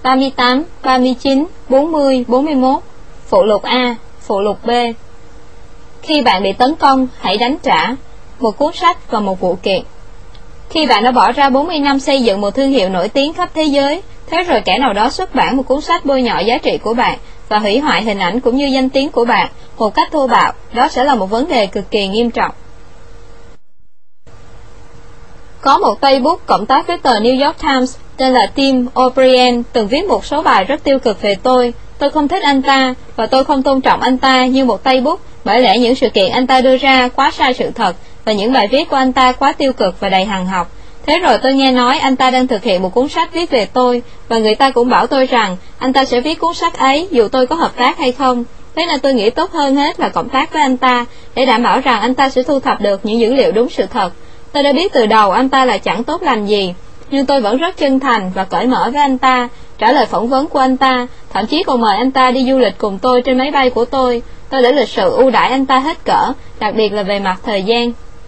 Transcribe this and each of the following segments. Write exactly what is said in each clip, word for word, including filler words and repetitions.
ba mươi tám, ba mươi chín, bốn mươi, bốn mươi mốt. Phụ lục A, phụ lục B. Khi bạn bị tấn công, hãy đánh trả. Một cuốn sách và một vụ kiện. Khi bạn đã bỏ ra bốn mươi năm xây dựng một thương hiệu nổi tiếng khắp thế giới, thế rồi kẻ nào đó xuất bản một cuốn sách bôi nhọ giá trị của bạn và hủy hoại hình ảnh cũng như danh tiếng của bạn một cách thô bạo, đó sẽ là một vấn đề cực kỳ nghiêm trọng. Có một tay bút cộng tác với tờ New York Times tên là Tim O'Brien từng viết một số bài rất tiêu cực về tôi. Tôi không thích anh ta và tôi không tôn trọng anh ta như một tay bút, bởi lẽ những sự kiện anh ta đưa ra quá sai sự thật và những bài viết của anh ta quá tiêu cực và đầy hằn học. Thế rồi tôi nghe nói anh ta đang thực hiện một cuốn sách viết về tôi, và người ta cũng bảo tôi rằng anh ta sẽ viết cuốn sách ấy dù tôi có hợp tác hay không. Thế nên tôi nghĩ tốt hơn hết là cộng tác với anh ta để đảm bảo rằng anh ta sẽ thu thập được những dữ liệu đúng sự thật. Tôi đã biết từ đầu anh ta là chẳng tốt lành gì, nhưng tôi vẫn rất chân thành và cởi mở với anh ta, trả lời phỏng vấn của anh ta, thậm chí còn mời anh ta đi du lịch cùng tôi trên máy bay của tôi. Tôi đã lịch sự ưu đãi anh ta hết cỡ, đặc biệt là về mặt thời gian.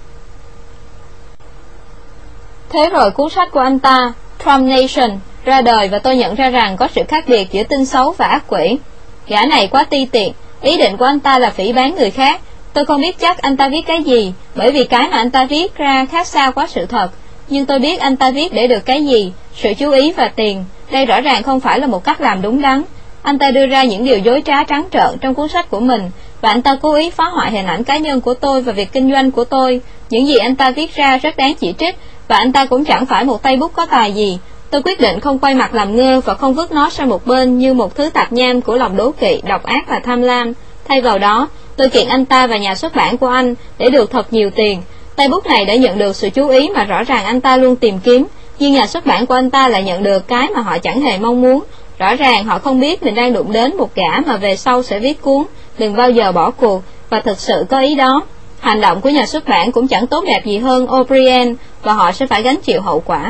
Thế rồi cuốn sách của anh ta, Trump Nation, ra đời và tôi nhận ra rằng có sự khác biệt giữa tin xấu và ác quỷ. Gã này quá ti tiện, ý định của anh ta là phỉ báng người khác. Tôi không biết chắc anh ta viết cái gì, bởi vì cái mà anh ta viết ra khác xa quá sự thật. Nhưng tôi biết anh ta viết để được cái gì, sự chú ý và tiền. Đây rõ ràng không phải là một cách làm đúng đắn. Anh ta đưa ra những điều dối trá trắng trợn trong cuốn sách của mình, và anh ta cố ý phá hoại hình ảnh cá nhân của tôi và việc kinh doanh của tôi. Những gì anh ta viết ra rất đáng chỉ trích, và anh ta cũng chẳng phải một tay bút có tài gì. Tôi quyết định không quay mặt làm ngơ và không vứt nó sang một bên như một thứ tạp nham của lòng đố kỵ, độc ác và tham lam. Thay vào đó, tôi kiện anh ta và nhà xuất bản của anh để được thật nhiều tiền. Tay bút này đã nhận được sự chú ý mà rõ ràng anh ta luôn tìm kiếm, nhưng nhà xuất bản của anh ta lại nhận được cái mà họ chẳng hề mong muốn. Rõ ràng họ không biết mình đang đụng đến một gã mà về sau sẽ viết cuốn Đừng Bao Giờ Bỏ Cuộc, và thực sự có ý đó. Hành động của nhà xuất bản cũng chẳng tốt đẹp gì hơn O'Brien, và họ sẽ phải gánh chịu hậu quả.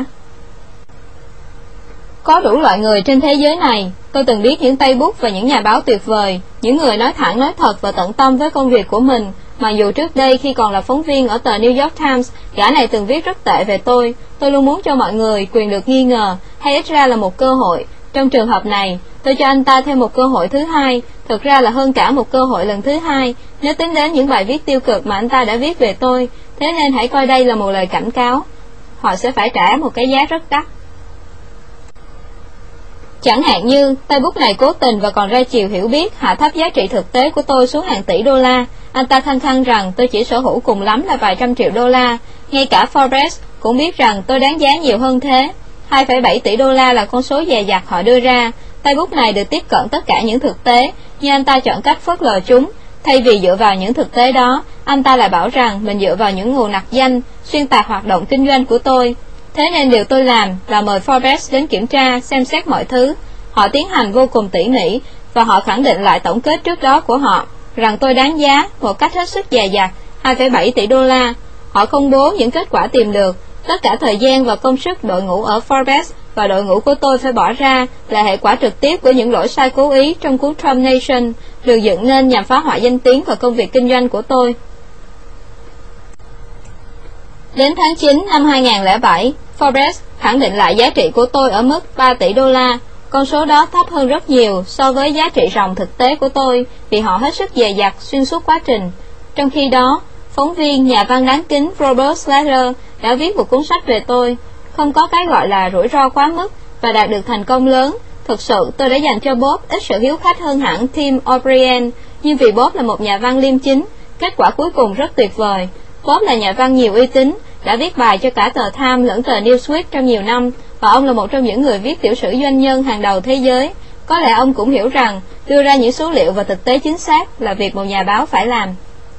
Có đủ loại người trên thế giới này. Tôi từng biết những tay bút và những nhà báo tuyệt vời, những người nói thẳng nói thật và tận tâm với công việc của mình. Mà dù trước đây khi còn là phóng viên ở tờ New York Times, gã này từng viết rất tệ về tôi. Tôi luôn muốn cho mọi người quyền được nghi ngờ, hay ít ra là một cơ hội. Trong trường hợp này, tôi cho anh ta thêm một cơ hội thứ hai, thực ra là hơn cả một cơ hội lần thứ hai, nếu tính đến những bài viết tiêu cực mà anh ta đã viết về tôi. Thế nên hãy coi đây là một lời cảnh cáo. Họ sẽ phải trả một cái giá rất đắt. Chẳng hạn như, tay bút này cố tình và còn ra chiều hiểu biết hạ thấp giá trị thực tế của tôi xuống hàng tỷ đô la. Anh ta khăng khăng rằng tôi chỉ sở hữu cùng lắm là vài trăm triệu đô la. Ngay cả Forbes cũng biết rằng tôi đáng giá nhiều hơn thế. hai phẩy bảy tỷ đô la là con số dè dặt họ đưa ra. Tay bút này được tiếp cận tất cả những thực tế, nhưng anh ta chọn cách phớt lờ chúng. Thay vì dựa vào những thực tế đó, anh ta lại bảo rằng mình dựa vào những nguồn nặc danh, xuyên tạc hoạt động kinh doanh của tôi. Thế nên điều tôi làm là mời Forbes đến kiểm tra, xem xét mọi thứ. Họ tiến hành vô cùng tỉ mỉ, và họ khẳng định lại tổng kết trước đó của họ, rằng tôi đáng giá, một cách hết sức dè dặt, hai phẩy bảy tỷ đô la. Họ công bố những kết quả tìm được. Tất cả thời gian và công sức đội ngũ ở Forbes và đội ngũ của tôi phải bỏ ra là hệ quả trực tiếp của những lỗi sai cố ý trong cuốn Trump Nation, được dựng nên nhằm phá hoại danh tiếng và công việc kinh doanh của tôi. Đến tháng chín năm hai nghìn không trăm lẻ bảy, Forbes khẳng định lại giá trị của tôi ở mức ba tỷ đô la. Con số đó thấp hơn rất nhiều so với giá trị ròng thực tế của tôi, vì họ hết sức dè dặt xuyên suốt quá trình. Trong khi đó, phóng viên, nhà văn đáng kính Robert Slater đã viết một cuốn sách về tôi. Không có cái gọi là rủi ro quá mức và đạt được thành công lớn. Thực sự tôi đã dành cho Bob ít sự hiếu khách hơn hẳn Tim O'Brien, nhưng vì Bob là một nhà văn liêm chính, kết quả cuối cùng rất tuyệt vời. Bob là nhà văn nhiều uy tín, đã viết bài cho cả tờ Time lẫn tờ Newsweek trong nhiều năm, và ông là một trong những người viết tiểu sử doanh nhân hàng đầu thế giới. Có lẽ ông cũng hiểu rằng đưa ra những số liệu và thực tế chính xác là việc một nhà báo phải làm.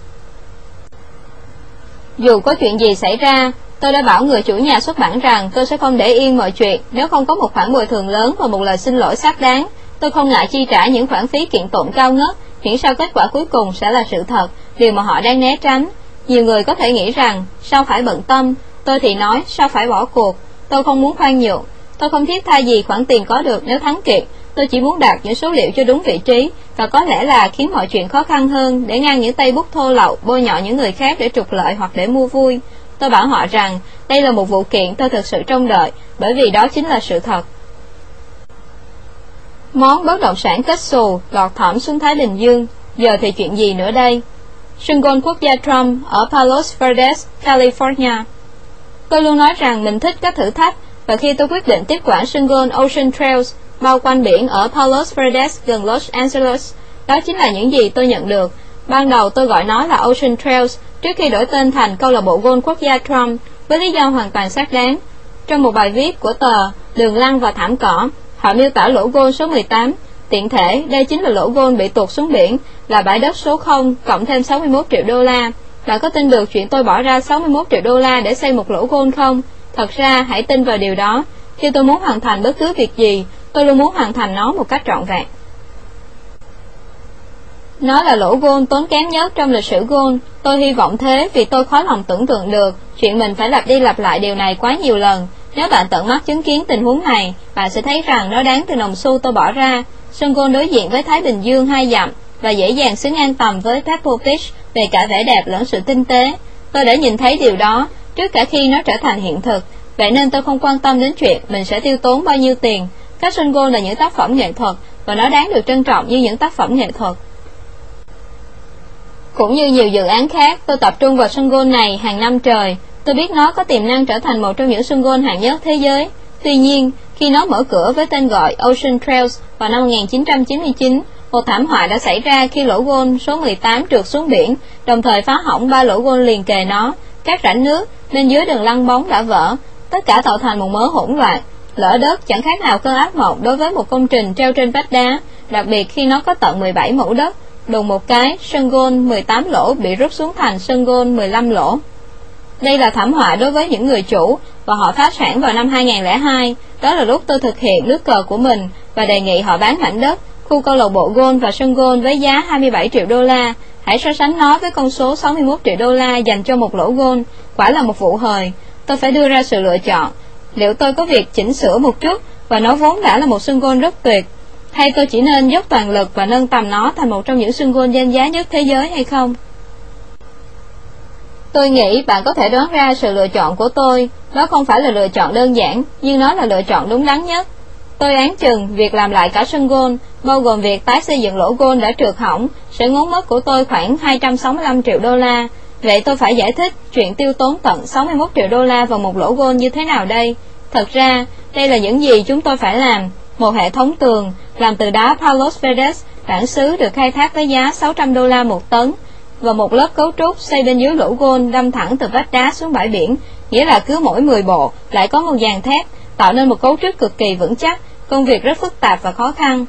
Dù có chuyện gì xảy ra, tôi đã bảo người chủ nhà xuất bản rằng tôi sẽ không để yên mọi chuyện nếu không có một khoản bồi thường lớn và một lời xin lỗi xác đáng. Tôi không ngại chi trả những khoản phí kiện tụng cao ngất, miễn sao kết quả cuối cùng sẽ là sự thật, điều mà họ đang né tránh. Nhiều người có thể nghĩ rằng, sao phải bận tâm, tôi thì nói, sao phải bỏ cuộc. Tôi không muốn khoan nhượng, tôi không thiết tha gì khoản tiền có được nếu thắng kiện. Tôi chỉ muốn đạt những số liệu cho đúng vị trí, và có lẽ là khiến mọi chuyện khó khăn hơn để ngăn những tay bút thô lậu bôi nhọ những người khác để trục lợi hoặc để mua vui. Tôi bảo họ rằng đây là một vụ kiện tôi thực sự trông đợi, bởi vì đó chính là sự thật. Món bất động sản kết xù lọt thỏm xuống Thái Bình Dương, giờ thì chuyện gì nữa đây? Sân golf quốc gia Trump ở Palos Verdes, California. Tôi luôn nói rằng mình thích các thử thách, và khi tôi quyết định tiếp quản sân golf Ocean Trails bao quanh biển ở Palos Verdes gần Los Angeles, đó chính là những gì tôi nhận được. Ban đầu tôi gọi nó là Ocean Trails trước khi đổi tên thành câu lạc bộ golf quốc gia Trump, với lý do hoàn toàn xác đáng. Trong một bài viết của tờ Đường Lăn và Thảm Cỏ, họ miêu tả lỗ golf số mười tám. Tiện thể, đây chính là lỗ golf bị tuột xuống biển, là bãi đất số không cộng thêm sáu mươi mốt triệu đô la. Bạn có tin được chuyện tôi bỏ ra sáu mươi mốt triệu đô la để xây một lỗ golf không? Thật ra, hãy tin vào điều đó. Khi tôi muốn hoàn thành bất cứ việc gì, tôi luôn muốn hoàn thành nó một cách trọn vẹn. Nó là lỗ golf tốn kém nhất trong lịch sử golf. Tôi hy vọng thế vì tôi khó lòng tưởng tượng được chuyện mình phải lặp đi lặp lại điều này quá nhiều lần. Nếu bạn tận mắt chứng kiến tình huống này, bạn sẽ thấy rằng nó đáng từ đồng xu tôi bỏ ra. Sân golf đối diện với Thái Bình Dương hai dặm và dễ dàng xứng ngang tầm với Pebble Beach về cả vẻ đẹp lẫn sự tinh tế. Tôi đã nhìn thấy điều đó trước cả khi nó trở thành hiện thực, vậy nên tôi không quan tâm đến chuyện mình sẽ tiêu tốn bao nhiêu tiền. Các sân golf là những tác phẩm nghệ thuật và nó đáng được trân trọng như những tác phẩm nghệ thuật. Cũng như nhiều dự án khác, tôi tập trung vào sân golf này hàng năm trời. Tôi biết nó có tiềm năng trở thành một trong những sân golf hạng nhất thế giới. Tuy nhiên, khi nó mở cửa với tên gọi Ocean Trails vào năm một nghìn chín trăm chín mươi chín, một thảm họa đã xảy ra khi lỗ golf số mười tám trượt xuống biển, đồng thời phá hỏng ba lỗ golf liền kề nó. Các rãnh nước bên dưới đường lăn bóng đã vỡ, tất cả tạo thành một mớ hỗn loạn. Lở đất chẳng khác nào cơn ác mộng đối với một công trình treo trên vách đá, đặc biệt khi nó có tận mười bảy mẫu đất. Đùng một cái, sân golf mười tám lỗ bị rút xuống thành sân golf mười lăm lỗ. Đây là thảm họa đối với những người chủ, và họ phá sản vào năm hai nghìn không trăm lẻ hai. Đó là lúc tôi thực hiện nước cờ của mình và đề nghị họ bán mảnh đất, khu câu lạc bộ golf và sân golf với giá hai mươi bảy triệu đô la. Hãy so sánh nó với con số sáu mươi mốt triệu đô la dành cho một lỗ golf. Quả là một vụ hời. Tôi phải đưa ra sự lựa chọn. Liệu tôi có việc chỉnh sửa một chút, và nó vốn đã là một sân golf rất tuyệt, hay tôi chỉ nên dốc toàn lực và nâng tầm nó thành một trong những sân golf danh giá nhất thế giới hay không? Tôi nghĩ bạn có thể đoán ra sự lựa chọn của tôi. Nó không phải là lựa chọn đơn giản, nhưng nó là lựa chọn đúng đắn nhất. Tôi án chừng việc làm lại cả sân golf, bao gồm việc tái xây dựng lỗ golf đã trượt hỏng, sẽ ngốn mất của tôi khoảng hai trăm sáu mươi lăm triệu đô la. Vậy tôi phải giải thích chuyện tiêu tốn tận sáu mươi mốt triệu đô la vào một lỗ golf như thế nào đây? Thật ra, đây là những gì chúng tôi phải làm. Một hệ thống tường làm từ đá Palos Verdes bản xứ được khai thác với giá sáu trăm đô la một tấn, và một lớp cấu trúc xây bên dưới lỗ golf đâm thẳng từ vách đá xuống bãi biển, nghĩa là cứ mỗi mười bộ lại có một dàn thép, tạo nên một cấu trúc cực kỳ vững chắc. Công việc rất phức tạp và khó khăn.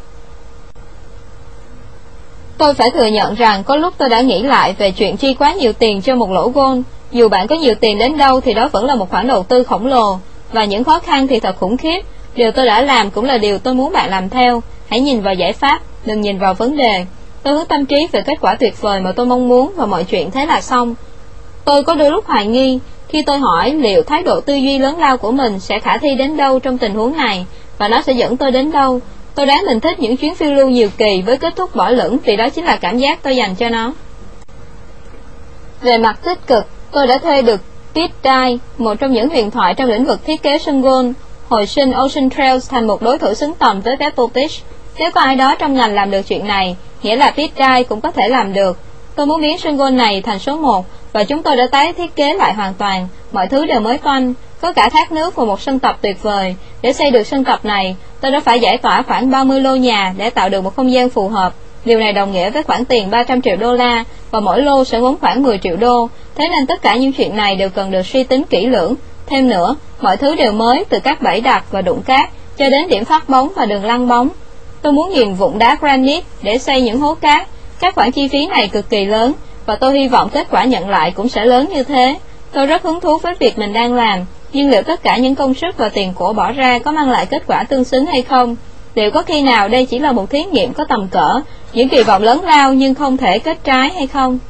Tôi phải thừa nhận rằng có lúc tôi đã nghĩ lại về chuyện chi quá nhiều tiền cho một lỗ golf. Dù bạn có nhiều tiền đến đâu thì đó vẫn là một khoản đầu tư khổng lồ, và những khó khăn thì thật khủng khiếp. Điều tôi đã làm cũng là điều tôi muốn bạn làm theo. Hãy nhìn vào giải pháp, đừng nhìn vào vấn đề. Tôi hướng tâm trí về kết quả tuyệt vời mà tôi mong muốn, và mọi chuyện thế là xong. Tôi có đôi lúc hoài nghi khi tôi hỏi liệu thái độ tư duy lớn lao của mình sẽ khả thi đến đâu trong tình huống này, và nó sẽ dẫn tôi đến đâu. Tôi đoán mình thích những chuyến phiêu lưu nhiều kỳ với kết thúc bỏ lửng, vì đó chính là cảm giác tôi dành cho nó. Về mặt tích cực, tôi đã thuê được Pete Dye, một trong những huyền thoại trong lĩnh vực thiết kế sân golf, hồi sinh Ocean Trails thành một đối thủ xứng tầm với Pebble Beach. Nếu có ai đó trong ngành làm được chuyện này, nghĩa là Pete Dye cũng có thể làm được. Tôi muốn biến sân golf này thành số một, và chúng tôi đã tái thiết kế lại hoàn toàn. Mọi thứ đều mới toanh, có cả thác nước và một sân tập tuyệt vời. Để xây được sân tập này, tôi đã phải giải tỏa khoảng ba mươi lô nhà để tạo được một không gian phù hợp. Điều này đồng nghĩa với khoản tiền ba trăm triệu đô la, và mỗi lô sẽ ngốn khoảng mười triệu đô. Thế nên tất cả những chuyện này đều cần được suy tính kỹ lưỡng. Thêm nữa, mọi thứ đều mới, từ các bẫy đặt và đụng cát cho đến điểm phát bóng và đường lăn bóng. Tôi muốn nghiền vụn đá granite để xây những hố cát. Các khoản chi phí này cực kỳ lớn, và tôi hy vọng kết quả nhận lại cũng sẽ lớn như thế. Tôi rất hứng thú với việc mình đang làm, nhưng liệu tất cả những công sức và tiền của bỏ ra có mang lại kết quả tương xứng hay không? Liệu có khi nào đây chỉ là một thí nghiệm có tầm cỡ, những kỳ vọng lớn lao nhưng không thể kết trái hay không?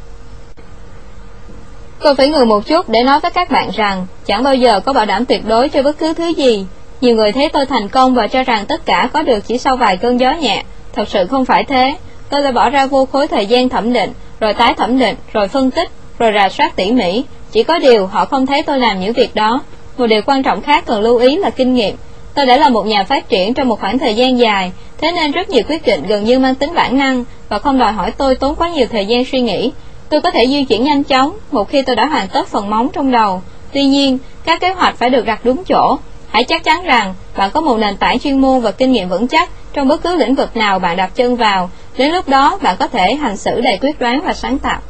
Tôi phải ngừng một chút để nói với các bạn rằng chẳng bao giờ có bảo đảm tuyệt đối cho bất cứ thứ gì. Nhiều người thấy tôi thành công và cho rằng tất cả có được chỉ sau vài cơn gió nhẹ. Thật sự không phải thế. Tôi đã bỏ ra vô khối thời gian thẩm định, rồi tái thẩm định, rồi phân tích, rồi rà soát tỉ mỉ. Chỉ có điều họ không thấy tôi làm những việc đó. Một điều quan trọng khác cần lưu ý là kinh nghiệm. Tôi đã là một nhà phát triển trong một khoảng thời gian dài, Thế nên rất nhiều quyết định gần như mang tính bản năng và không đòi hỏi tôi tốn quá nhiều thời gian suy nghĩ. Tôi có thể di chuyển nhanh chóng một khi tôi đã hoàn tất phần móng trong đầu. Tuy nhiên, các kế hoạch phải được đặt đúng chỗ. Hãy chắc chắn rằng bạn có một nền tảng chuyên môn và kinh nghiệm vững chắc trong bất cứ lĩnh vực nào bạn đặt chân vào. Đến lúc đó, bạn có thể hành xử đầy quyết đoán và sáng tạo.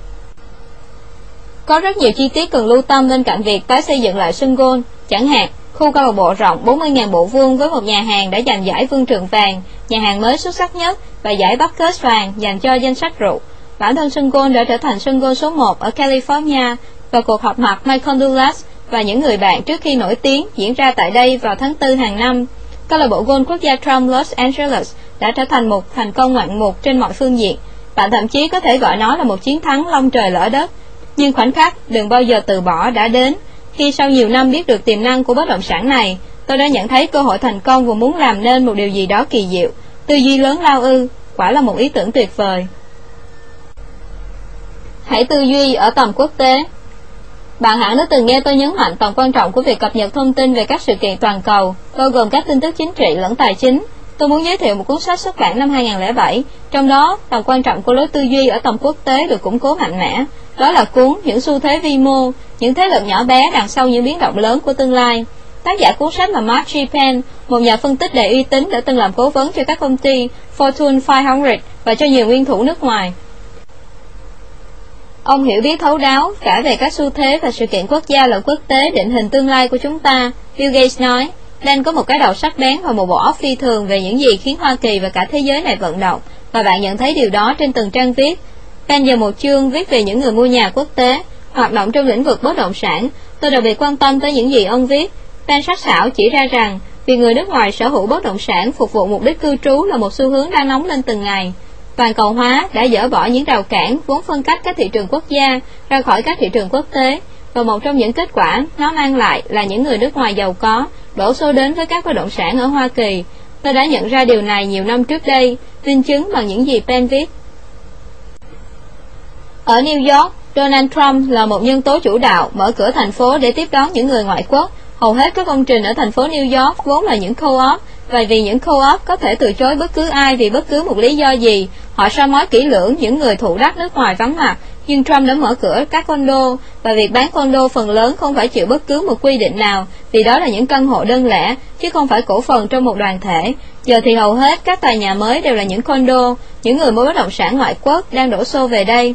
Có rất nhiều chi tiết cần lưu tâm bên cạnh việc tái xây dựng lại sân golf. Chẳng hạn, khu câu lạc bộ rộng bốn mươi nghìn bộ vuông với một nhà hàng đã giành giải Vương Trường Vàng, nhà hàng mới xuất sắc nhất và giải Buckets Vàng dành cho danh sách rượu. Bản thân sân golf đã trở thành sân golf số một ở California và cuộc họp mặt Michael Douglas và những người bạn trước khi nổi tiếng diễn ra tại đây vào tháng tư hàng năm. Câu lạc bộ golf quốc gia Trump Los Angeles đã trở thành một thành công ngoạn mục trên mọi phương diện. Bạn thậm chí có thể gọi nó là một chiến thắng long trời lỡ đất. Nhưng khoảnh khắc đừng bao giờ từ bỏ đã đến. Khi sau nhiều năm biết được tiềm năng của bất động sản này, tôi đã nhận thấy cơ hội thành công và muốn làm nên một điều gì đó kỳ diệu. Tư duy lớn lao ư, quả là một ý tưởng tuyệt vời. Hãy tư duy ở tầm quốc tế. Bạn hẳn đã từng nghe tôi nhấn mạnh tầm quan trọng của việc cập nhật thông tin về các sự kiện toàn cầu, bao gồm các tin tức chính trị lẫn tài chính. Tôi muốn giới thiệu một cuốn sách xuất bản năm hai không không bảy, trong đó tầm quan trọng của lối tư duy ở tầm quốc tế được củng cố mạnh mẽ. Đó là cuốn Những xu thế vi mô, những thế lực nhỏ bé đằng sau những biến động lớn của tương lai. Tác giả cuốn sách là Mark G. Penn, một nhà phân tích đầy uy tín đã từng làm cố vấn cho các công ty Fortune năm trăm và cho nhiều nguyên thủ nước ngoài. Ông hiểu biết thấu đáo cả về các xu thế và sự kiện quốc gia lẫn quốc tế định hình tương lai của chúng ta. Bill Gates nói, Dan có một cái đầu sắc bén và một bộ óc phi thường về những gì khiến Hoa Kỳ và cả thế giới này vận động, và bạn nhận thấy điều đó trên từng trang viết. Dan giờ một chương viết về những người mua nhà quốc tế, hoạt động trong lĩnh vực bất động sản. Tôi đặc biệt quan tâm tới những gì ông viết. Dan sắc sảo chỉ ra rằng, vì người nước ngoài sở hữu bất động sản phục vụ mục đích cư trú là một xu hướng đang nóng lên từng ngày. Toàn cầu hóa đã dỡ bỏ những rào cản vốn phân cách các thị trường quốc gia ra khỏi các thị trường quốc tế, và một trong những kết quả nó mang lại là những người nước ngoài giàu có đổ xô đến với các bất động sản ở Hoa Kỳ. Tôi đã nhận ra điều này nhiều năm trước đây, minh chứng bằng những gì Penn viết. Ở New York, Donald Trump là một nhân tố chủ đạo mở cửa thành phố để tiếp đón những người ngoại quốc. Hầu hết các công trình ở thành phố New York vốn là những co-op, và vì những co-op có thể từ chối bất cứ ai vì bất cứ một lý do gì, họ soi mói kỹ lưỡng những người thụ đắc nước ngoài vắng mặt. Nhưng Trump đã mở cửa các condo, và việc bán condo phần lớn không phải chịu bất cứ một quy định nào, vì đó là những căn hộ đơn lẻ, chứ không phải cổ phần trong một đoàn thể. Giờ thì hầu hết các tòa nhà mới đều là những condo, những người mua bất động sản ngoại quốc đang đổ xô về đây.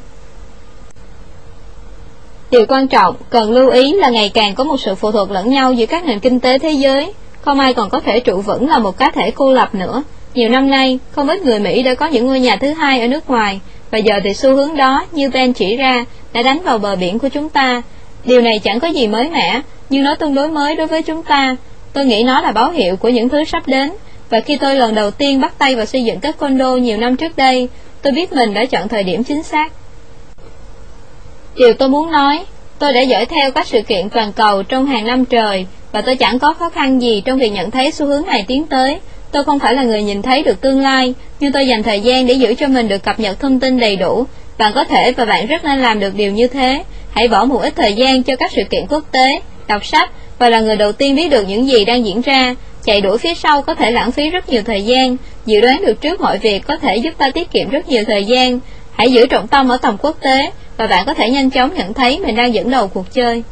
Điều quan trọng cần lưu ý là ngày càng có một sự phụ thuộc lẫn nhau giữa các nền kinh tế thế giới. Không ai còn có thể trụ vững là một cá thể cô lập nữa. Nhiều năm nay, không ít người Mỹ đã có những ngôi nhà thứ hai ở nước ngoài, và giờ thì xu hướng đó, như Ben chỉ ra, đã đánh vào bờ biển của chúng ta. Điều này chẳng có gì mới mẻ, nhưng nó tương đối mới đối với chúng ta. Tôi nghĩ nó là báo hiệu của những thứ sắp đến, và khi tôi lần đầu tiên bắt tay vào xây dựng các condo nhiều năm trước đây, tôi biết mình đã chọn thời điểm chính xác. Điều tôi muốn nói, tôi đã dõi theo các sự kiện toàn cầu trong hàng năm trời, và tôi chẳng có khó khăn gì trong việc nhận thấy xu hướng này tiến tới. Tôi không phải là người nhìn thấy được tương lai, nhưng tôi dành thời gian để giữ cho mình được cập nhật thông tin đầy đủ. Bạn có thể và bạn rất nên làm được điều như thế. Hãy bỏ một ít thời gian cho các sự kiện quốc tế, đọc sách và là người đầu tiên biết được những gì đang diễn ra. Chạy đuổi phía sau có thể lãng phí rất nhiều thời gian. Dự đoán được trước mọi việc có thể giúp ta tiết kiệm rất nhiều thời gian. Hãy giữ trọng tâm ở tầm quốc tế, và bạn có thể nhanh chóng nhận thấy mình đang dẫn đầu cuộc chơi.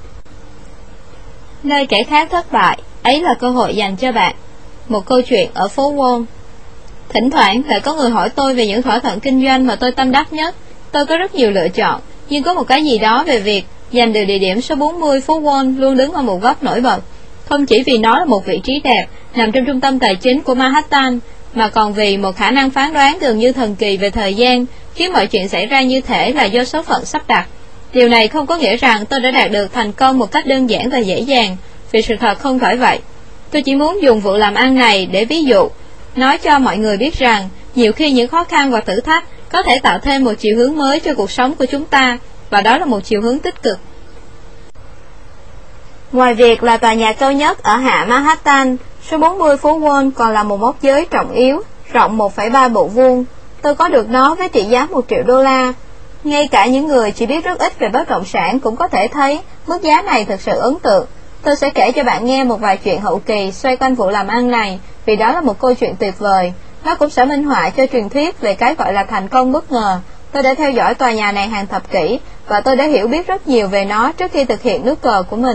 Nơi kẻ khác thất bại, ấy là cơ hội dành cho bạn. Một câu chuyện ở phố Wall. Thỉnh thoảng lại có người hỏi tôi về những thỏa thuận kinh doanh mà tôi tâm đắc nhất. Tôi có rất nhiều lựa chọn, nhưng có một cái gì đó về việc giành được địa điểm số bốn mươi phố Wall luôn đứng ở một góc nổi bật. Không chỉ vì nó là một vị trí đẹp nằm trong trung tâm tài chính của Manhattan, mà còn vì một khả năng phán đoán gần như thần kỳ về thời gian, khiến mọi chuyện xảy ra như thể là do số phận sắp đặt. Điều này không có nghĩa rằng tôi đã đạt được thành công một cách đơn giản và dễ dàng, vì sự thật không phải vậy. Tôi chỉ muốn dùng vụ làm ăn này để ví dụ, nói cho mọi người biết rằng nhiều khi những khó khăn và thử thách có thể tạo thêm một chiều hướng mới cho cuộc sống của chúng ta, và đó là một chiều hướng tích cực. Ngoài việc là tòa nhà cao nhất ở hạ Manhattan, số bốn mươi phố Wall còn là một mốc giới trọng yếu, rộng một phẩy ba bộ vuông. Tôi có được nó với trị giá một triệu đô la. Ngay cả những người chỉ biết rất ít về bất động sản cũng có thể thấy mức giá này thực sự ấn tượng. Tôi sẽ kể cho bạn nghe một vài chuyện hậu kỳ xoay quanh vụ làm ăn này, vì đó là một câu chuyện tuyệt vời. Nó cũng sẽ minh họa cho truyền thuyết về cái gọi là thành công bất ngờ. Tôi đã theo dõi tòa nhà này hàng thập kỷ, và tôi đã hiểu biết rất nhiều về nó trước khi thực hiện nước cờ của mình.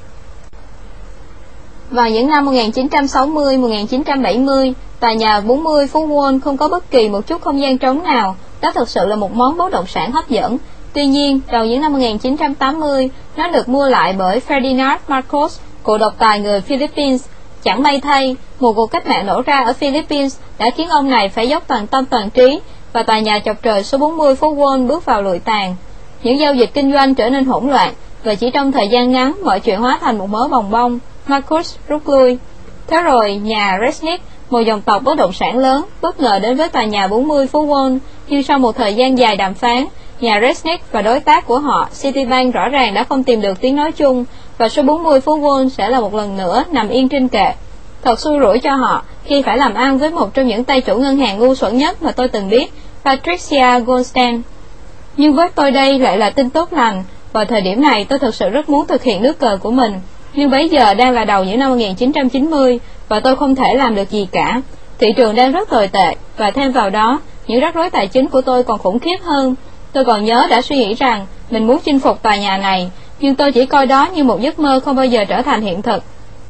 Vào những năm một nghìn chín trăm sáu mươi đến một nghìn chín trăm bảy mươi, tòa nhà bốn mươi phố Wall không có bất kỳ một chút không gian trống nào. Đó thực sự là một món bất động sản hấp dẫn. Tuy nhiên, đầu những năm một nghìn chín trăm tám mươi, nó được mua lại bởi Ferdinand Marcos, cựu độc tài người Philippines. Chẳng may thay, một cuộc cách mạng nổ ra ở Philippines đã khiến ông này phải dốc toàn tâm toàn trí, và tòa nhà chọc trời số bốn mươi phố Wall bước vào lụi tàn. Những giao dịch kinh doanh trở nên hỗn loạn, và chỉ trong thời gian ngắn, mọi chuyện hóa thành một mớ bòng bong. Marcos rút lui. Thế rồi, nhà Resnick, một dòng tộc bất động sản lớn, bất ngờ đến với tòa nhà bốn mươi phố Wall, nhưng sau một thời gian dài đàm phán, nhà Resnick và đối tác của họ, Citibank, rõ ràng đã không tìm được tiếng nói chung, và số bốn mươi phố Wall sẽ là một lần nữa nằm yên trên kệ. Thật xui rủi cho họ khi phải làm ăn với một trong những tay chủ ngân hàng ngu xuẩn nhất mà tôi từng biết, Patricia Goldstein. Nhưng với tôi đây lại là tin tốt lành. Vào thời điểm này tôi thực sự rất muốn thực hiện nước cờ của mình, nhưng bấy giờ đang là đầu những năm một nghìn chín trăm chín mươi, và tôi không thể làm được gì cả. Thị trường đang rất tồi tệ, và thêm vào đó, những rắc rối tài chính của tôi còn khủng khiếp hơn. Tôi còn nhớ đã suy nghĩ rằng mình muốn chinh phục tòa nhà này, nhưng tôi chỉ coi đó như một giấc mơ không bao giờ trở thành hiện thực.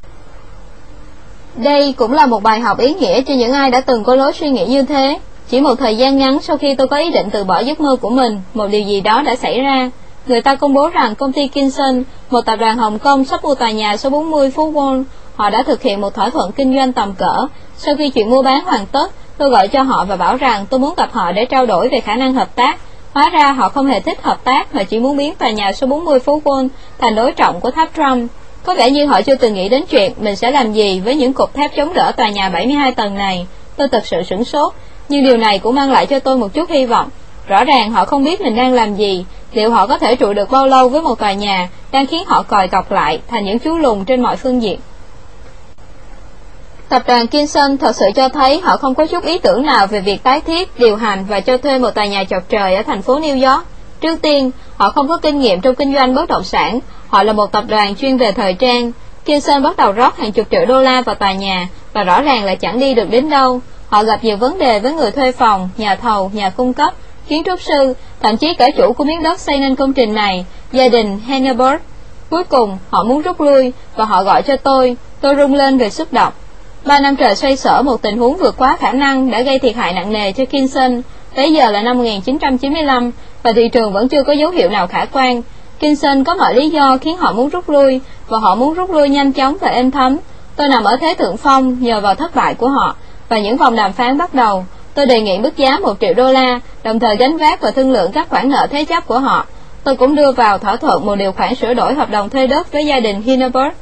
Đây cũng là một bài học ý nghĩa cho những ai đã từng có lối suy nghĩ như thế. Chỉ một thời gian ngắn sau khi tôi có ý định từ bỏ giấc mơ của mình, một điều gì đó đã xảy ra. Người ta công bố rằng công ty Kinson, một tập đoàn Hồng Kông, sắp mua tòa nhà số bốn mươi phố Wall. Họ đã thực hiện một thỏa thuận kinh doanh tầm cỡ. Sau khi chuyện mua bán hoàn tất, tôi gọi cho họ và bảo rằng tôi muốn gặp họ để trao đổi về khả năng hợp tác. Hóa ra họ không hề thích hợp tác, mà chỉ muốn biến tòa nhà số bốn mươi phố Wall thành đối trọng của tháp Trump. Có vẻ như họ chưa từng nghĩ đến chuyện mình sẽ làm gì với những cột thép chống đỡ tòa nhà bảy mươi hai tầng này. Tôi thật sự sửng sốt, nhưng điều này cũng mang lại cho tôi một chút hy vọng. Rõ ràng họ không biết mình đang làm gì. Liệu họ có thể trụ được bao lâu với một tòa nhà đang khiến họ còi cọc lại thành những chú lùn trên mọi phương diện? Tập đoàn Kinson thật sự cho thấy họ không có chút ý tưởng nào về việc tái thiết, điều hành và cho thuê một tòa nhà chọc trời ở thành phố New York. Trước tiên, họ không có kinh nghiệm trong kinh doanh bất động sản. Họ là một tập đoàn chuyên về thời trang. Kinson bắt đầu rót hàng chục triệu đô la vào tòa nhà, và rõ ràng là chẳng đi được đến đâu. Họ gặp nhiều vấn đề với người thuê phòng, nhà thầu, nhà cung cấp, kiến trúc sư, thậm chí cả chủ của miếng đất xây nên công trình này, gia đình Hannibal. Cuối cùng, họ muốn rút lui, và họ gọi cho tôi. Tôi rung lên về xúc động. Ba năm trời xoay sở một tình huống vượt quá khả năng đã gây thiệt hại nặng nề cho Kinson. Bây giờ là năm một nghìn chín trăm chín mươi lăm, và thị trường vẫn chưa có dấu hiệu nào khả quan. Kinson có mọi lý do khiến họ muốn rút lui, và họ muốn rút lui nhanh chóng và êm thấm. Tôi nằm ở thế thượng phong nhờ vào thất bại của họ, và những vòng đàm phán bắt đầu. Tôi đề nghị mức giá một triệu đô la, đồng thời gánh vác và thương lượng các khoản nợ thế chấp của họ. Tôi cũng đưa vào thỏa thuận một điều khoản sửa đổi hợp đồng thuê đất với gia đình Hindenburg.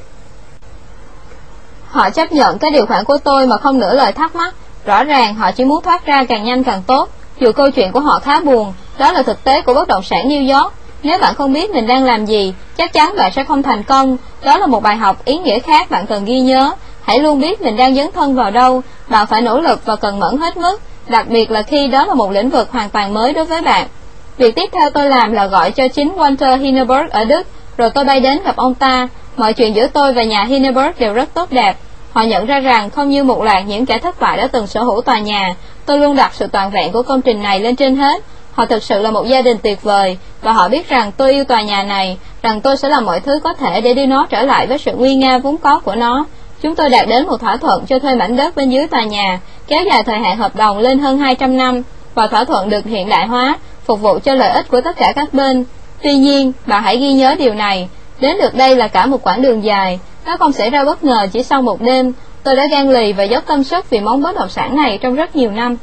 Họ chấp nhận cái điều khoản của tôi mà không nửa lời thắc mắc. Rõ ràng họ chỉ muốn thoát ra càng nhanh càng tốt. Dù câu chuyện của họ khá buồn, đó là thực tế của bất động sản New York. Nếu bạn không biết mình đang làm gì, chắc chắn bạn sẽ không thành công. Đó là một bài học ý nghĩa khác bạn cần ghi nhớ. Hãy luôn biết mình đang dấn thân vào đâu. Bạn phải nỗ lực và cần mẫn hết mức, đặc biệt là khi đó là một lĩnh vực hoàn toàn mới đối với bạn. Việc tiếp theo tôi làm là gọi cho chính Walter Hindenburg ở Đức, rồi tôi bay đến gặp ông ta. Mọi chuyện giữa tôi và nhà Hindenburg đều rất tốt đẹp. Họ nhận ra rằng không như một loạt những kẻ thất bại đã từng sở hữu tòa nhà, tôi luôn đặt sự toàn vẹn của công trình này lên trên hết. Họ thực sự là một gia đình tuyệt vời, và họ biết rằng tôi yêu tòa nhà này, rằng tôi sẽ làm mọi thứ có thể để đưa nó trở lại với sự nguy nga vốn có của nó. Chúng tôi đạt đến một thỏa thuận cho thuê mảnh đất bên dưới tòa nhà, kéo dài thời hạn hợp đồng lên hơn hai trăm năm, và thỏa thuận được hiện đại hóa, phục vụ cho lợi ích của tất cả các bên. Tuy nhiên, bạn hãy ghi nhớ điều này, đến được đây là cả một quãng đường dài. Nó không xảy ra bất ngờ chỉ sau một đêm. Tôi đã gan lì và dốc tâm sức vì món bất động sản này trong rất nhiều năm.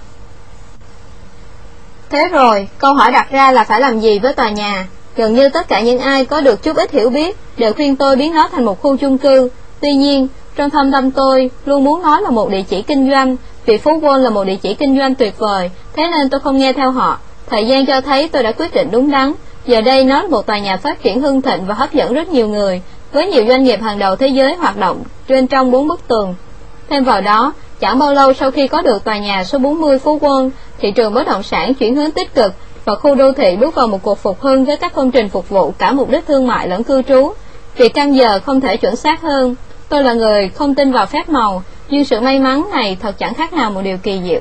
Thế rồi, câu hỏi đặt ra là phải làm gì với tòa nhà? Gần như tất cả những ai có được chút ít hiểu biết đều khuyên tôi biến nó thành một khu chung cư. Tuy nhiên, trong thâm tâm tôi luôn muốn nó là một địa chỉ kinh doanh, vì phố Wall là một địa chỉ kinh doanh tuyệt vời, thế nên tôi không nghe theo họ. Thời gian cho thấy tôi đã quyết định đúng đắn. Giờ đây nó là một tòa nhà phát triển hưng thịnh và hấp dẫn rất nhiều người, với nhiều doanh nghiệp hàng đầu thế giới hoạt động trên trong bốn bức tường. Thêm vào đó, chẳng bao lâu sau khi có được tòa nhà số bốn mươi phố Wall, thị trường bất động sản chuyển hướng tích cực, và khu đô thị bước vào một cuộc phục hưng với các công trình phục vụ cả mục đích thương mại lẫn cư trú. Việc căn giờ không thể chuẩn xác hơn. Tôi là người không tin vào phép màu, nhưng sự may mắn này thật chẳng khác nào một điều kỳ diệu.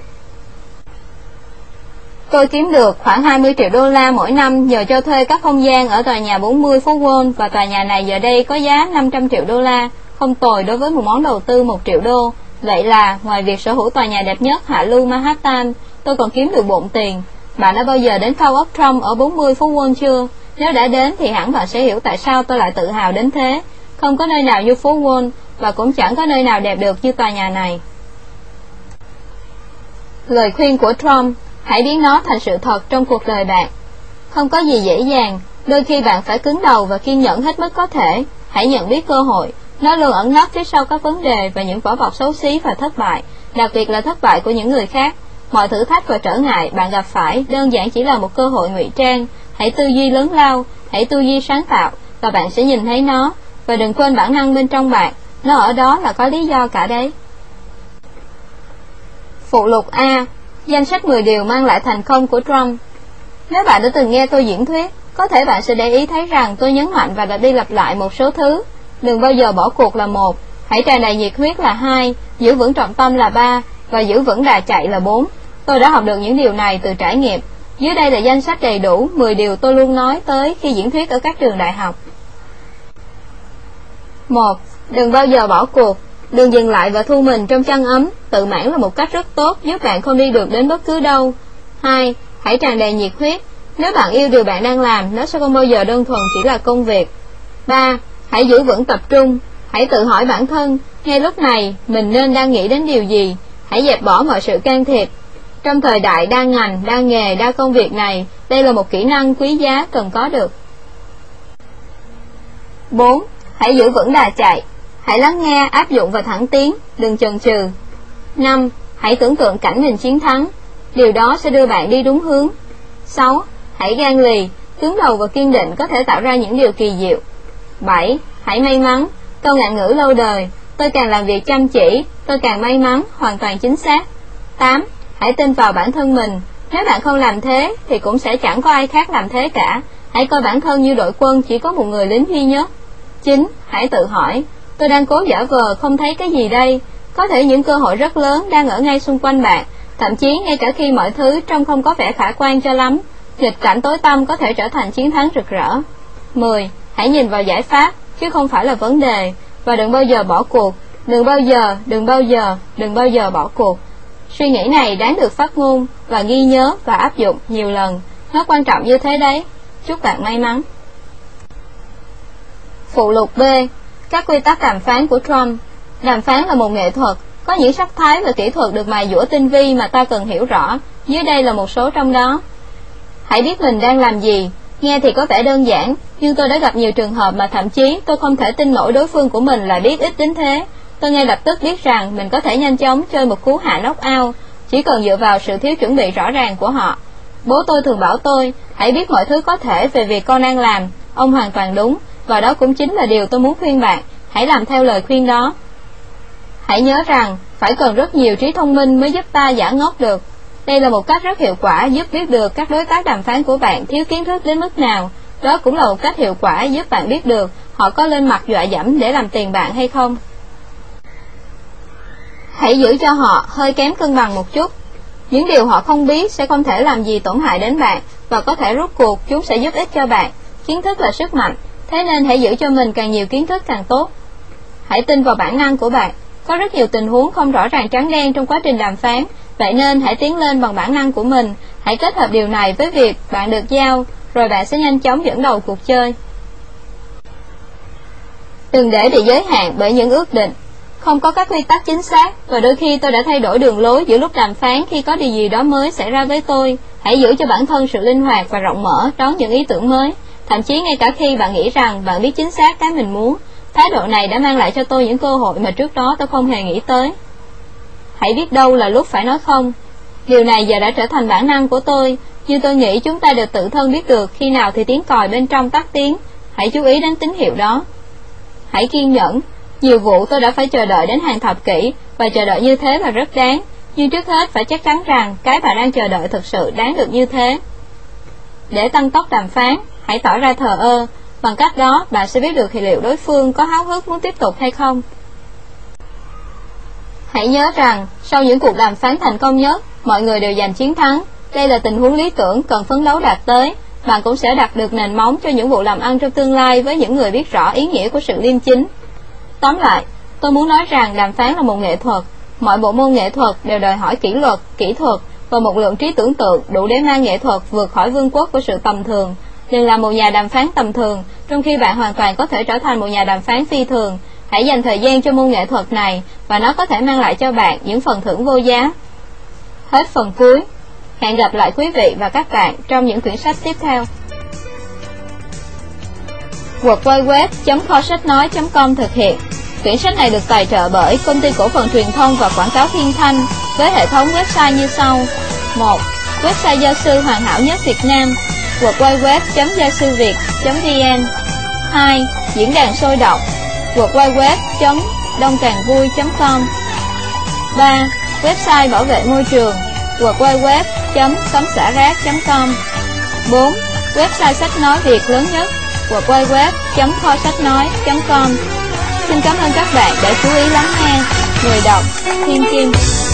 Tôi kiếm được khoảng hai mươi triệu đô la mỗi năm nhờ cho thuê các không gian ở tòa nhà bốn mươi phố Wall, và tòa nhà này giờ đây có giá năm trăm triệu đô la, không tồi đối với một món đầu tư một triệu đô. Vậy là, ngoài việc sở hữu tòa nhà đẹp nhất hạ lưu Manhattan, tôi còn kiếm được bộn tiền. Bạn đã bao giờ đến cao ốc Trump ở bốn mươi phố Wall chưa? Nếu đã đến thì hẳn bạn sẽ hiểu tại sao tôi lại tự hào đến thế. Không có nơi nào như phố Wall, và cũng chẳng có nơi nào đẹp được như tòa nhà này. Lời khuyên của Trump: hãy biến nó thành sự thật trong cuộc đời bạn. Không có gì dễ dàng, đôi khi bạn phải cứng đầu và kiên nhẫn hết mức có thể. Hãy nhận biết cơ hội, nó luôn ẩn nấp phía sau các vấn đề và những vỏ bọc xấu xí và thất bại, đặc biệt là thất bại của những người khác. Mọi thử thách và trở ngại bạn gặp phải đơn giản chỉ là một cơ hội ngụy trang. Hãy tư duy lớn lao, hãy tư duy sáng tạo, và bạn sẽ nhìn thấy nó. Và đừng quên bản năng bên trong bạn, nó ở đó là có lý do cả đấy. Phụ lục A: danh sách mười điều mang lại thành công của Trump. Nếu bạn đã từng nghe tôi diễn thuyết, có thể bạn sẽ để ý thấy rằng tôi nhấn mạnh và lặp đi lặp lại một số thứ. Đừng bao giờ bỏ cuộc là một, hãy tràn đầy nhiệt huyết là hai, giữ vững trọng tâm là ba, và giữ vững đà chạy là bốn. Tôi đã học được những điều này từ trải nghiệm. Dưới đây là danh sách đầy đủ mười điều tôi luôn nói tới khi diễn thuyết ở các trường đại học. một. Đừng bao giờ bỏ cuộc. Đừng dừng lại và thu mình trong chăn ấm. Tự mãn là một cách rất tốt giúp bạn không đi được đến bất cứ đâu. hai. Hãy tràn đầy nhiệt huyết. Nếu bạn yêu điều bạn đang làm, nó sẽ không bao giờ đơn thuần chỉ là công việc. ba. Hãy giữ vững tập trung. Hãy tự hỏi bản thân, ngay lúc này mình nên đang nghĩ đến điều gì. Hãy dẹp bỏ mọi sự can thiệp. Trong thời đại đa ngành, đa nghề, đa công việc này, đây là một kỹ năng quý giá cần có được. bốn. Hãy giữ vững đà chạy. Hãy lắng nghe, áp dụng và thẳng tiến, đừng chần chừ. năm. Hãy tưởng tượng cảnh mình chiến thắng. Điều đó sẽ đưa bạn đi đúng hướng. sáu. Hãy gan lì, cứng đầu và kiên định có thể tạo ra những điều kỳ diệu. bảy. Hãy may mắn. Câu ngạn ngữ lâu đời: tôi càng làm việc chăm chỉ, tôi càng may mắn, hoàn toàn chính xác. tám. Hãy tin vào bản thân mình. Nếu bạn không làm thế thì cũng sẽ chẳng có ai khác làm thế cả. Hãy coi bản thân như đội quân chỉ có một người lính duy nhất. chín. Hãy tự hỏi: tôi đang cố giả vờ không thấy cái gì đây? Có thể những cơ hội rất lớn đang ở ngay xung quanh bạn. Thậm chí ngay cả khi mọi thứ trông không có vẻ khả quan cho lắm, nghịch cảnh tối tăm có thể trở thành chiến thắng rực rỡ. mười. Hãy nhìn vào giải pháp, chứ không phải là vấn đề. Và đừng bao giờ bỏ cuộc. Đừng bao giờ, đừng bao giờ, đừng bao giờ bỏ cuộc. Suy nghĩ này đáng được phát ngôn và ghi nhớ và áp dụng nhiều lần. Nó quan trọng như thế đấy. Chúc bạn may mắn. Phụ lục B: các quy tắc đàm phán của Trump. Đàm phán là một nghệ thuật, có những sắc thái và kỹ thuật được mài dũa tinh vi mà ta cần hiểu rõ. Dưới đây là một số trong đó. Hãy biết mình đang làm gì. Nghe thì có vẻ đơn giản, nhưng tôi đã gặp nhiều trường hợp mà thậm chí tôi không thể tin nổi đối phương của mình là biết ít đến thế. Tôi ngay lập tức biết rằng mình có thể nhanh chóng chơi một cú hạ knock out, chỉ cần dựa vào sự thiếu chuẩn bị rõ ràng của họ. Bố tôi thường bảo tôi, hãy biết mọi thứ có thể về việc con đang làm. Ông hoàn toàn đúng, và đó cũng chính là điều tôi muốn khuyên bạn. Hãy làm theo lời khuyên đó. Hãy nhớ rằng, phải cần rất nhiều trí thông minh mới giúp ta giả ngốc được. Đây là một cách rất hiệu quả giúp biết được các đối tác đàm phán của bạn thiếu kiến thức đến mức nào. Đó cũng là một cách hiệu quả giúp bạn biết được họ có lên mặt dọa dẫm để làm tiền bạn hay không. Hãy giữ cho họ hơi kém cân bằng một chút. Những điều họ không biết sẽ không thể làm gì tổn hại đến bạn, và có thể rút cuộc chúng sẽ giúp ích cho bạn. Kiến thức là sức mạnh, thế nên hãy giữ cho mình càng nhiều kiến thức càng tốt. Hãy tin vào bản năng của bạn. Có rất nhiều tình huống không rõ ràng trắng đen trong quá trình đàm phán, vậy nên hãy tiến lên bằng bản năng của mình. Hãy kết hợp điều này với việc bạn được giao, rồi bạn sẽ nhanh chóng dẫn đầu cuộc chơi. Đừng để bị giới hạn bởi những ước định. Không có các quy tắc chính xác, và đôi khi tôi đã thay đổi đường lối giữa lúc đàm phán khi có điều gì đó mới xảy ra với tôi. Hãy giữ cho bản thân sự linh hoạt và rộng mở đón những ý tưởng mới, thậm chí ngay cả khi bạn nghĩ rằng bạn biết chính xác cái mình muốn. Thái độ này đã mang lại cho tôi những cơ hội mà trước đó tôi không hề nghĩ tới. Hãy biết đâu là lúc phải nói không. Điều này giờ đã trở thành bản năng của tôi, nhưng tôi nghĩ chúng ta đều tự thân biết được khi nào thì tiếng còi bên trong tắt tiếng. Hãy chú ý đến tín hiệu đó. Hãy kiên nhẫn. Nhiều vụ tôi đã phải chờ đợi đến hàng thập kỷ, và chờ đợi như thế là rất đáng. Nhưng trước hết phải chắc chắn rằng cái bạn đang chờ đợi thực sự đáng được như thế. Để tăng tốc đàm phán, hãy tỏ ra thờ ơ. Bằng cách đó, bạn sẽ biết được liệu đối phương có háo hức muốn tiếp tục hay không. Hãy nhớ rằng, sau những cuộc đàm phán thành công nhất, mọi người đều giành chiến thắng. Đây là tình huống lý tưởng cần phấn đấu đạt tới. Bạn cũng sẽ đặt được nền móng cho những vụ làm ăn trong tương lai với những người biết rõ ý nghĩa của sự liêm chính. Tóm lại, tôi muốn nói rằng đàm phán là một nghệ thuật. Mọi bộ môn nghệ thuật đều đòi hỏi kỷ luật, kỹ thuật và một lượng trí tưởng tượng đủ để mang nghệ thuật vượt khỏi vương quốc của sự tầm thường. Đừng là một nhà đàm phán tầm thường, trong khi bạn hoàn toàn có thể trở thành một nhà đàm phán phi thường. Hãy dành thời gian cho môn nghệ thuật này, và nó có thể mang lại cho bạn những phần thưởng vô giá. Hết phần cuối. Hẹn gặp lại quý vị và các bạn trong những quyển sách tiếp theo. w w w chấm kho sách nói chấm com thực hiện. Quyển sách này được tài trợ bởi Công ty Cổ phần Truyền thông và Quảng cáo Thiên Thanh với hệ thống website như sau. một. Website gia sư hoàn hảo nhất Việt Nam, w w w chấm gia sư việt chấm v n. hai. Diễn đàn sôi động, w w w chấm đông càng vui chấm com. ba. Website bảo vệ môi trường, w w w chấm cấm xả rác chấm com. bốn. Website sách nói Việt lớn nhất, w w w chấm kho sách nói chấm com. Xin cảm ơn các bạn đã chú ý lắng nghe. Người đọc Thiên Kim.